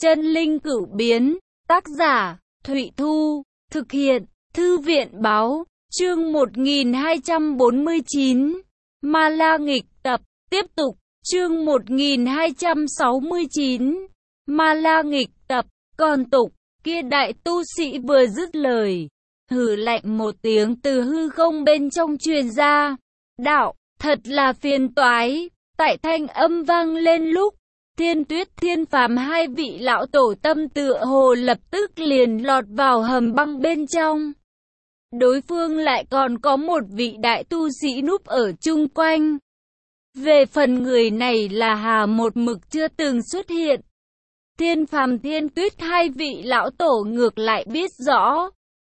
Chân linh cửu biến, tác giả, Thụy Thu, thực hiện, Thư viện báo, chương 1249, Ma La nghịch tập, tiếp tục, chương 1269, Ma La nghịch tập, còn tục, kia đại tu sĩ vừa dứt lời, hừ lạnh một tiếng từ hư không bên trong truyền ra, đạo, thật là phiền toái, tại thanh âm vang lên lúc, Thiên Tuyết Thiên Phàm hai vị lão tổ tâm tựa hồ lập tức liền lọt vào hầm băng bên trong. Đối phương lại còn có một vị đại tu sĩ núp ở chung quanh. Về phần người này là Hà một mực chưa từng xuất hiện. Thiên Phàm Thiên Tuyết hai vị lão tổ ngược lại biết rõ.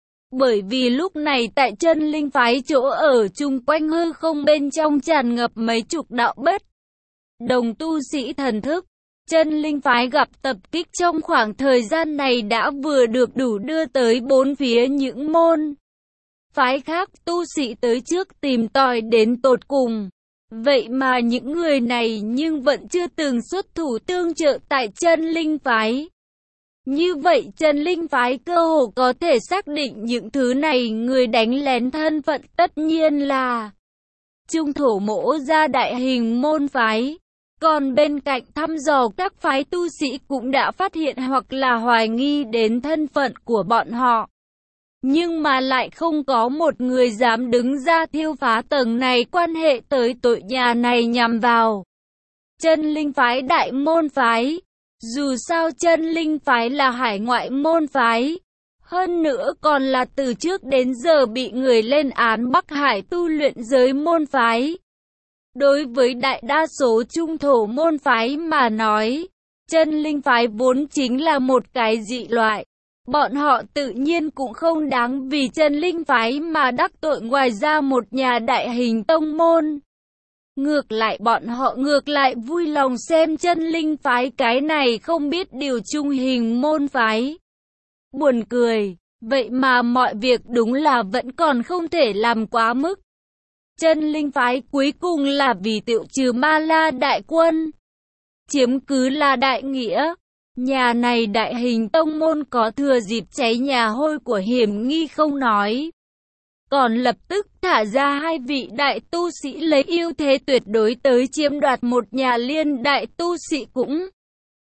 Bởi vì lúc này tại chân linh phái chỗ ở chung quanh hư không bên trong tràn ngập mấy chục đạo bất đồng tu sĩ thần thức. Chân linh phái gặp tập kích trong khoảng thời gian này đã vừa được đủ đưa tới bốn phía những môn phái khác tu sĩ tới trước tìm tòi đến tột cùng. Vậy mà những người này nhưng vẫn chưa từng xuất thủ tương trợ tại chân linh phái. Như vậy chân linh phái cơ hồ có thể xác định những thứ này người đánh lén thân phận tất nhiên là Trung Thổ Mỗ Gia đại hình môn phái. Còn bên cạnh thăm dò các phái tu sĩ cũng đã phát hiện hoặc là hoài nghi đến thân phận của bọn họ. Nhưng mà lại không có một người dám đứng ra thiêu phá tầng này quan hệ tới tội nhà này nhằm vào chân linh phái đại môn phái. Dù sao chân linh phái là hải ngoại môn phái. Hơn nữa còn là từ trước đến giờ bị người lên án Bắc Hải tu luyện giới môn phái. Đối với đại đa số trung thổ môn phái mà nói, chân linh phái vốn chính là một cái dị loại. Bọn họ tự nhiên cũng không đáng vì chân linh phái mà đắc tội ngoài ra một nhà đại hình tông môn. Ngược lại bọn họ vui lòng xem chân linh phái cái này không biết điều trung hình môn phái. Buồn cười, vậy mà mọi việc đúng là vẫn còn không thể làm quá mức. Chân linh phái cuối cùng là vì tiêu trừ Ma La đại quân, chiếm cứ là đại nghĩa. Nhà này đại hình tông môn có thừa dịp cháy nhà hôi của hiểm nghi không nói, còn lập tức thả ra hai vị đại tu sĩ lấy ưu thế tuyệt đối tới chiếm đoạt một nhà liên đại tu sĩ cũng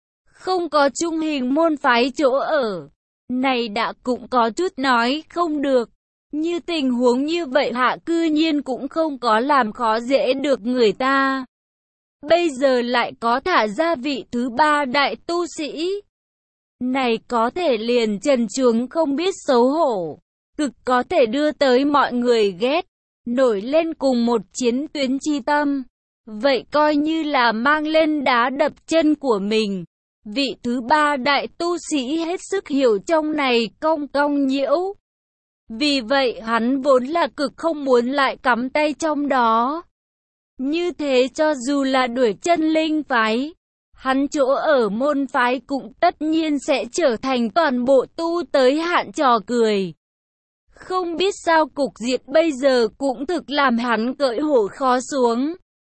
không có trung hình môn phái chỗ ở. Này đã cũng có chút nói không được. Như tình huống như vậy hạ cư nhiên cũng không có làm khó dễ được người ta. Bây giờ lại có thả ra vị thứ ba đại tu sĩ. Này có thể liền trần truồng không biết xấu hổ. Cực có thể đưa tới mọi người ghét. Nổi lên cùng một chiến tuyến chi tâm. Vậy coi như là mang lên đá đập chân của mình. Vị thứ ba đại tu sĩ hết sức hiểu trong này cong cong nhiễu. Vì vậy hắn vốn là cực không muốn lại cắm tay trong đó. Như thế cho dù là đuổi chân linh phái, hắn chỗ ở môn phái cũng tất nhiên sẽ trở thành toàn bộ tu tới hạn trò cười. Không biết sao cục diện bây giờ cũng thực làm hắn cởi hổ khó xuống.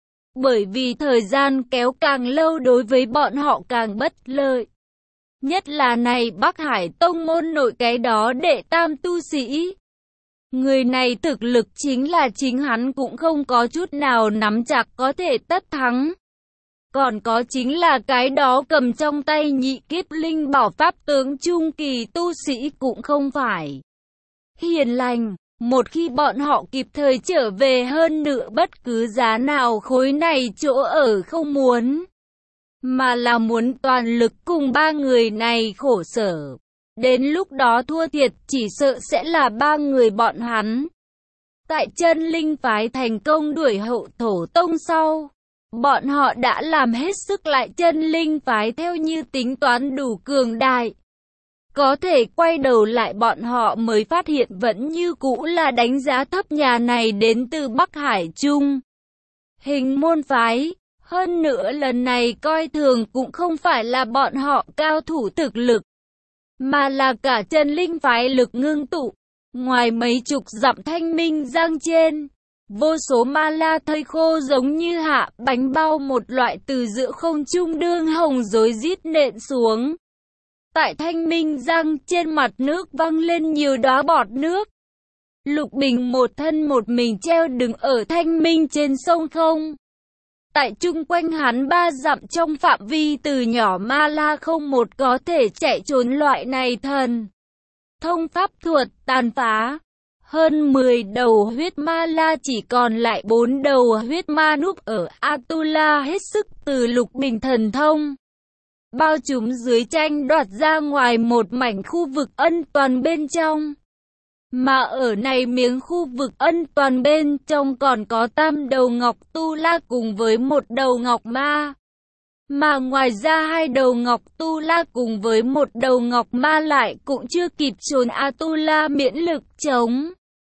Bởi vì thời gian kéo càng lâu đối với bọn họ càng bất lợi. Nhất là này Bắc Hải tông môn nội cái đó đệ tam tu sĩ. Người này thực lực chính là chính hắn cũng không có chút nào nắm chặt có thể tất thắng. Còn có chính là cái đó cầm trong tay nhị kiếp linh bảo pháp tướng trung kỳ tu sĩ cũng không phải hiền lành. Một khi bọn họ kịp thời trở về hơn nữa bất cứ giá nào khối này chỗ ở không muốn. Mà là muốn toàn lực cùng ba người này khổ sở. Đến lúc đó thua thiệt chỉ sợ sẽ là ba người bọn hắn. Tại chân linh phái thành công đuổi hậu thổ tông sau, bọn họ đã làm hết sức lại chân linh phái theo như tính toán đủ cường đại. Có thể quay đầu lại bọn họ mới phát hiện vẫn như cũ là đánh giá thấp nhà này đến từ Bắc Hải Trung hình môn phái. Hơn nữa lần này coi thường cũng không phải là bọn họ cao thủ thực lực, mà là cả chân linh phái lực ngưng tụ. Ngoài mấy chục dặm thanh minh giang trên, vô số ma la thây khô giống như hạ bánh bao một loại từ giữa không trung đương hồng rối rít nện xuống. tại Thanh Minh Giang, trên mặt nước văng lên nhiều đóa bọt nước. Lục Bình một thân một mình treo đứng ở Thanh Minh trên sông không. Tại chung quanh hắn 3 dặm trong phạm vi từ nhỏ ma la không một có thể chạy trốn loại này thần thông pháp thuật tàn phá. Hơn 10 đầu huyết ma la chỉ còn lại 4 đầu huyết ma núp ở Atula hết sức từ Lục Bình thần thông. Bao chúng dưới tranh đoạt ra ngoài một mảnh khu vực ân toàn bên trong. Mà ở này miếng khu vực ân toàn bên trong còn có tam đầu ngọc tu la cùng với một đầu ngọc ma. Mà ngoài ra 2 đầu ngọc tu la cùng với một đầu ngọc ma lại cũng chưa kịp trốn Atula miễn lực chống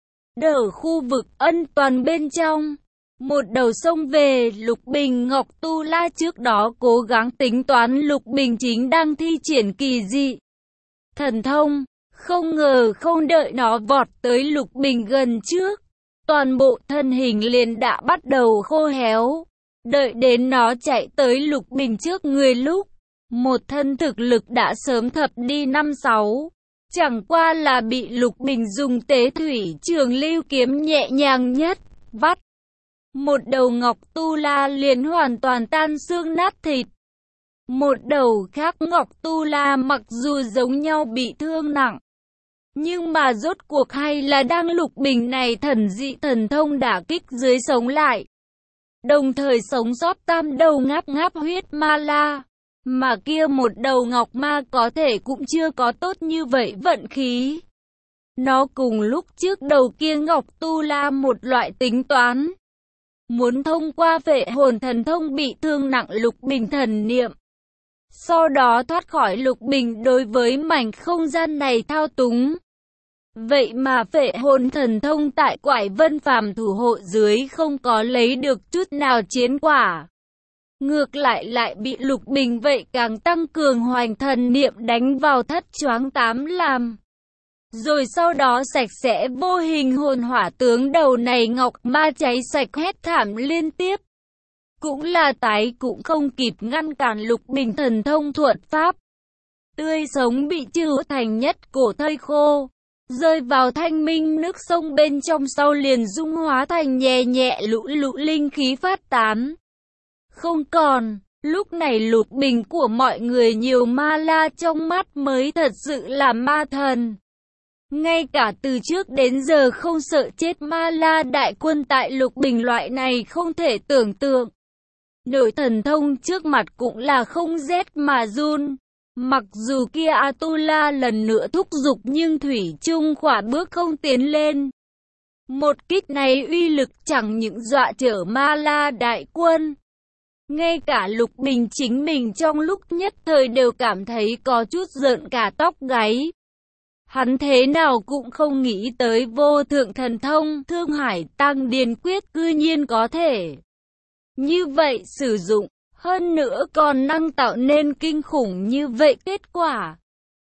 đỡ khu vực ân toàn bên trong. Một đầu xông về Lục Bình. Ngọc tu la trước đó cố gắng tính toán Lục Bình chính đang thi triển kỳ dị thần thông. Không ngờ không đợi nó vọt tới Lục Bình gần trước, toàn bộ thân hình liền đã bắt đầu khô héo. Đợi đến nó chạy tới Lục Bình trước người lúc, một thân thực lực đã sớm thập đi 5-6. Chẳng qua là bị Lục Bình dùng tế thủy trường lưu kiếm nhẹ nhàng nhất, vắt. Một đầu ngọc tu la liền hoàn toàn tan xương nát thịt. Một đầu khác ngọc tu la mặc dù giống nhau bị thương nặng, nhưng mà rốt cuộc hay là đang Lục Bình này thần dị thần thông đả kích dưới sống lại. Đồng thời sống sót tam đầu ngáp ngáp huyết ma la. Mà kia một đầu ngọc ma có thể cũng chưa có tốt như vậy vận khí. Nó cùng lúc trước đầu kia ngọc tu la một loại tính toán. Muốn thông qua phệ hồn thần thông bị thương nặng Lục Bình thần niệm. Sau đó thoát khỏi Lục Bình đối với mảnh không gian này thao túng. Vậy mà phệ hồn thần thông tại Quải Vân phàm thủ hộ dưới không có lấy được chút nào chiến quả. Ngược lại bị Lục Bình vậy càng tăng cường hoành thần niệm đánh vào thất choáng tám làm. Rồi sau đó sạch sẽ vô hình hồn hỏa tướng đầu này ngọc ma cháy sạch hét thảm liên tiếp. Cũng là tái cũng không kịp ngăn cản Lục Bình thần thông thuật pháp. Tươi sống bị trừ thành nhất cổ thây khô. Rơi vào thanh minh nước sông bên trong sau liền dung hóa thành nhẹ nhẹ lũ linh khí phát tán. Không còn, lúc này Lục Bình của mọi người nhiều ma la trong mắt mới thật sự là ma thần. Ngay cả từ trước đến giờ không sợ chết ma la đại quân tại Lục Bình loại này không thể tưởng tượng. Nội thần thông trước mặt cũng là không rét mà run. Mặc dù kia Atula lần nữa thúc giục nhưng thủy chung khỏa bước không tiến lên. Một kích này uy lực chẳng những dọa trở ma la đại quân. Ngay cả Lục Bình chính mình trong lúc nhất thời đều cảm thấy có chút rợn cả tóc gáy. Hắn thế nào cũng không nghĩ tới vô thượng thần thông Thương Hải Tăng Điền Quyết cư nhiên có thể như vậy sử dụng. Hơn nữa còn năng tạo nên kinh khủng như vậy kết quả.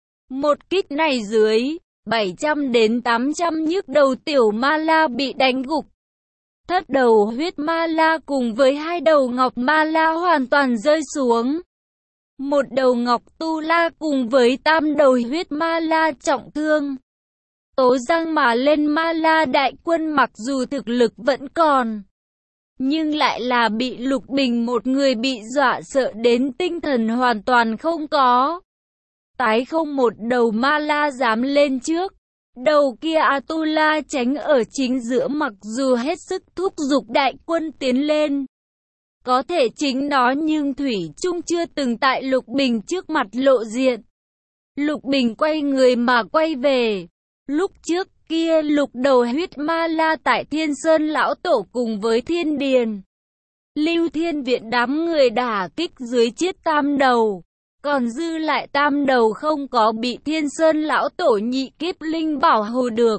Một kích này dưới 700 đến 800 nhức đầu tiểu ma la bị đánh gục. Thất đầu huyết ma la cùng với 2 đầu ngọc ma la hoàn toàn rơi xuống. Một đầu ngọc tu la cùng với tam đầu huyết ma la trọng thương. Tố giang mà lên ma la đại quân mặc dù thực lực vẫn còn, nhưng lại là bị Lục Bình một người bị dọa sợ đến tinh thần hoàn toàn không có. Tái không một đầu ma la dám lên trước. Đầu kia Atula tránh ở chính giữa mặc dù hết sức thúc giục đại quân tiến lên. Có thể chính nó nhưng Thủy Trung chưa từng tại Lục Bình trước mặt lộ diện. Lục Bình quay người mà quay về. Lúc trước kia lục đầu huyết ma la tại Thiên Sơn Lão Tổ cùng với Thiên Điền Lưu Thiên Viện đám người đả kích dưới chiết tam đầu. Còn dư lại tam đầu không có bị Thiên Sơn Lão Tổ nhị kiếp linh bảo hộ được.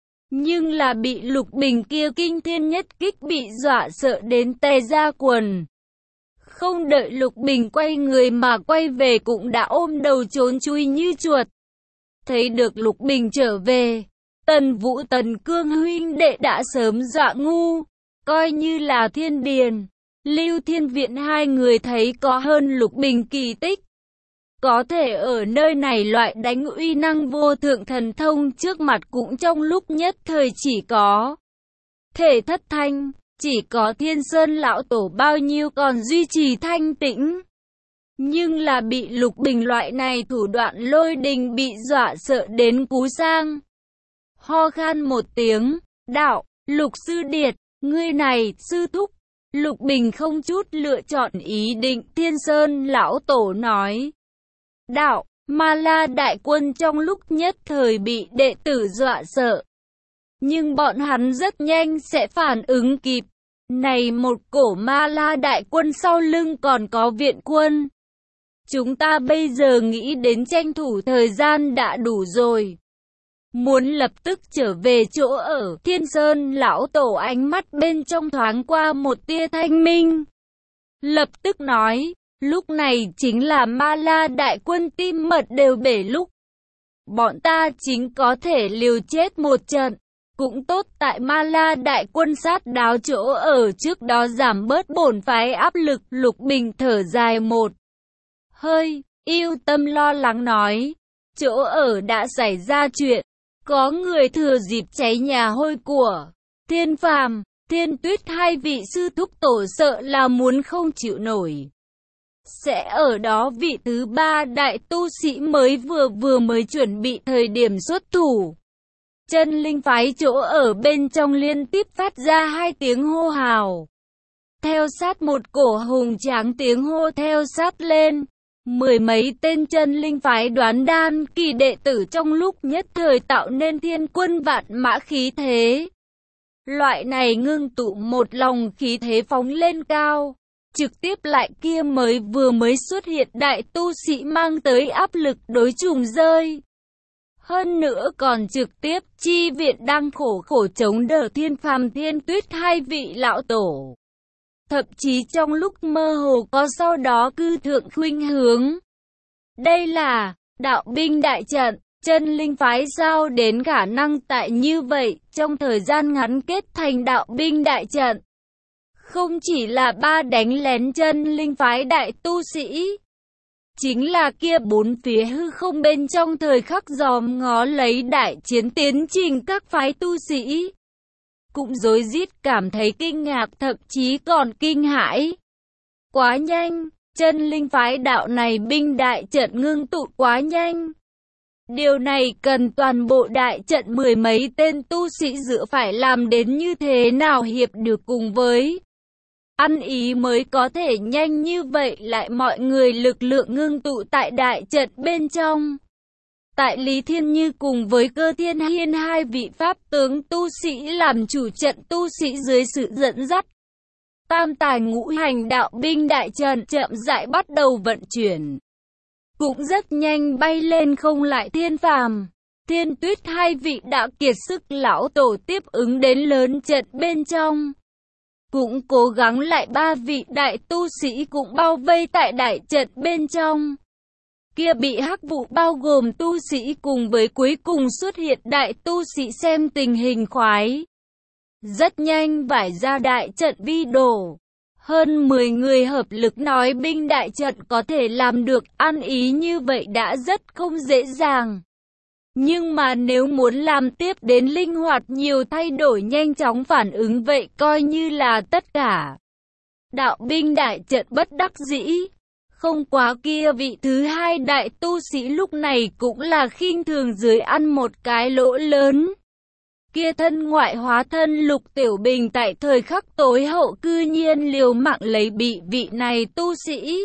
Nhưng là bị Lục Bình kia kinh thiên nhất kích bị dọa sợ đến tè ra quần. Không đợi Lục Bình quay người mà quay về cũng đã ôm đầu trốn chui như chuột. Thấy được Lục Bình trở về, Tần Vũ Tần Cương huynh đệ đã sớm dọa ngu. Coi như là Thiên Điền Lưu Thiên Viện hai người thấy có hơn Lục Bình kỳ tích, có thể ở nơi này loại đánh uy năng vô thượng thần thông trước mặt cũng trong lúc nhất thời chỉ có thể thất thanh, chỉ có Thiên Sơn lão tổ bao nhiêu còn duy trì thanh tĩnh. Nhưng là bị Lục Bình loại này thủ đoạn lôi đình bị dọa sợ đến cú sang. Ho khan một tiếng, đạo, Lục sư điệt, ngươi này, sư thúc. Lục Bình không chút lựa chọn ý định. Thiên Sơn lão tổ nói, đạo, Ma La đại quân trong lúc nhất thời bị đệ tử dọa sợ. Nhưng bọn hắn rất nhanh sẽ phản ứng kịp. Này một cổ Ma La đại quân sau lưng còn có viện quân. Chúng ta bây giờ nghĩ đến tranh thủ thời gian đã đủ rồi. Muốn lập tức trở về chỗ ở. Thiên Sơn lão tổ ánh mắt bên trong thoáng qua một tia thanh minh. Lập tức nói, lúc này chính là Ma La đại quân tim mật đều bể lúc. Bọn ta chính có thể liều chết một trận. Cũng tốt tại Ma La đại quân sát đáo chỗ ở trước đó giảm bớt bổn phái áp lực. Lục Bình thở dài một hơi, yêu tâm lo lắng nói, chỗ ở đã xảy ra chuyện. Có người thừa dịp cháy nhà hôi của Thiên Phàm, Thiên Tuyết hai vị sư thúc tổ sợ là muốn không chịu nổi. Sẽ ở đó vị thứ ba đại tu sĩ mới vừa mới chuẩn bị thời điểm xuất thủ. Chân linh phái chỗ ở bên trong liên tiếp phát ra hai tiếng hô hào. Theo sát một cổ hùng tráng tiếng hô theo sát lên. Mười mấy tên chân linh phái đoán đan kỳ đệ tử trong lúc nhất thời tạo nên thiên quân vạn mã khí thế. Loại này ngưng tụ một lòng khí thế phóng lên cao. Trực tiếp lại kia vừa mới xuất hiện đại tu sĩ mang tới áp lực đối trùng rơi. Hơn nữa còn trực tiếp chi viện đang khổ chống đỡ Thiên Phàm Thiên Tuyết hai vị lão tổ. Thậm chí trong lúc mơ hồ có sau đó cư thượng khuynh hướng. Đây là đạo binh đại trận, chân linh phái sao đến khả năng tại như vậy trong thời gian ngắn kết thành đạo binh đại trận. Không chỉ là ba đánh lén chân linh phái đại tu sĩ. Chính là kia bốn phía hư không bên trong thời khắc dòm ngó lấy đại chiến tiến trình các phái tu sĩ. Cũng rối rít cảm thấy kinh ngạc thậm chí còn kinh hãi. Quá nhanh, chân linh phái đạo này binh đại trận ngưng tụ quá nhanh. Điều này cần toàn bộ đại trận mười mấy tên tu sĩ dựa phải làm đến như thế nào hiệp được cùng với ăn ý mới có thể nhanh như vậy lại mọi người lực lượng ngưng tụ tại đại trận bên trong. Tại Lý Thiên Như cùng với Cơ Thiên Hiên hai vị pháp tướng tu sĩ làm chủ trận tu sĩ dưới sự dẫn dắt. Tam tài ngũ hành đạo binh đại trận chậm rãi bắt đầu vận chuyển. Cũng rất nhanh bay lên không lại Thiên Phàm, Thiên Tuyết hai vị đã kiệt sức lão tổ tiếp ứng đến lớn trận bên trong. Cũng cố gắng lại ba vị đại tu sĩ cũng bao vây tại đại trận bên trong. Kia bị hắc vụ bao gồm tu sĩ cùng với cuối cùng xuất hiện đại tu sĩ xem tình hình khoái. Rất nhanh vải ra đại trận vi đổ. Hơn 10 người hợp lực nói binh đại trận có thể làm được ăn ý như vậy đã rất không dễ dàng. Nhưng mà nếu muốn làm tiếp đến linh hoạt nhiều thay đổi nhanh chóng phản ứng vậy coi như là tất cả. Đạo binh đại trận bất đắc dĩ. Không quá kia vị thứ hai đại tu sĩ lúc này cũng là khinh thường dưới ăn một cái lỗ lớn. Kia thân ngoại hóa thân Lục Tiểu Bình tại thời khắc tối hậu cư nhiên liều mạng lấy bị vị này tu sĩ.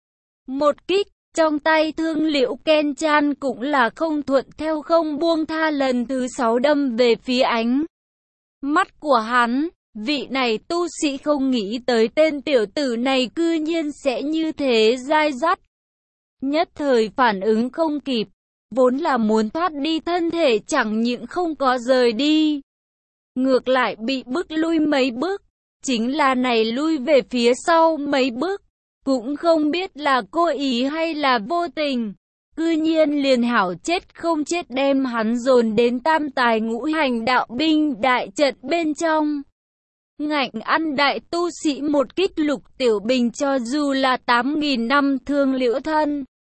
Một kích, trong tay Thương Liễu Ken Chan cũng là không thuận theo không buông tha lần thứ 6 đâm về phía ánh mắt của hắn. Vị này tu sĩ không nghĩ tới tên tiểu tử này cư nhiên sẽ như thế dai dắt. Nhất thời phản ứng không kịp, vốn là muốn thoát đi thân thể chẳng những không có rời đi. Ngược lại bị bức lui mấy bước, chính là này lui về phía sau mấy bước. Cũng không biết là cố ý hay là vô tình. Cư nhiên liền hảo chết không chết đem hắn dồn đến tam tài ngũ hành đạo binh đại trận bên trong. Ngạnh ăn đại tu sĩ một kích Lục Tiểu Bình cho dù là 8.000 năm Thương Liễu thân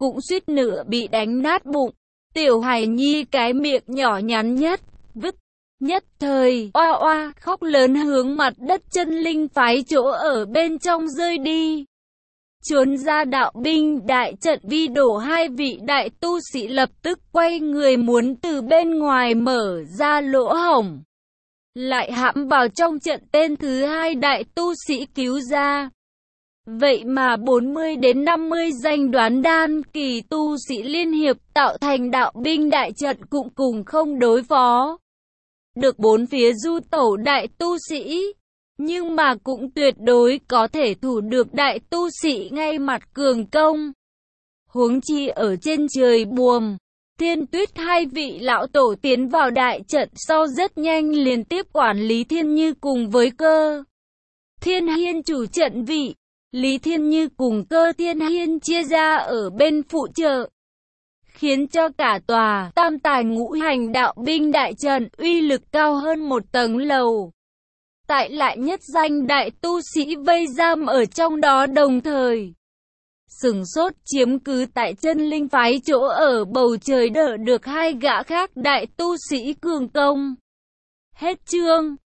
cũng suýt nữa bị đánh nát bụng. Tiểu hài nhi cái miệng nhỏ nhắn nhất, vứt, nhất thời, oa oa, khóc lớn hướng mặt đất chân linh phái chỗ ở bên trong rơi đi. Trốn ra đạo binh đại trận vi đổ, hai vị đại tu sĩ lập tức quay người muốn từ bên ngoài mở ra lỗ hổng, lại hãm vào trong trận tên thứ hai đại tu sĩ cứu ra. Vậy mà 40 đến 50 danh đoán đan kỳ tu sĩ liên hiệp tạo thành đạo binh đại trận cũng cùng không đối phó được bốn phía du tẩu đại tu sĩ, nhưng mà cũng tuyệt đối có thể thủ được đại tu sĩ ngay mặt cường công. Huống chi ở trên trời Buồm, Thiên Tuyết hai vị lão tổ tiến vào đại trận sau rất nhanh liền tiếp quản Lý Thiên Như cùng với Cơ Thiên Hiên chủ trận vị. Lý Thiên Như cùng Cơ Thiên Hiên chia ra ở bên phụ trợ, khiến cho cả tòa tam tài ngũ hành đạo binh đại trận uy lực cao hơn một tầng lầu. Tại lại nhất danh đại tu sĩ vây giam ở trong đó, đồng thời sửng sốt chiếm cứ tại chân linh phái chỗ ở bầu trời, đỡ được hai gã khác đại tu sĩ cường công. Hết chương.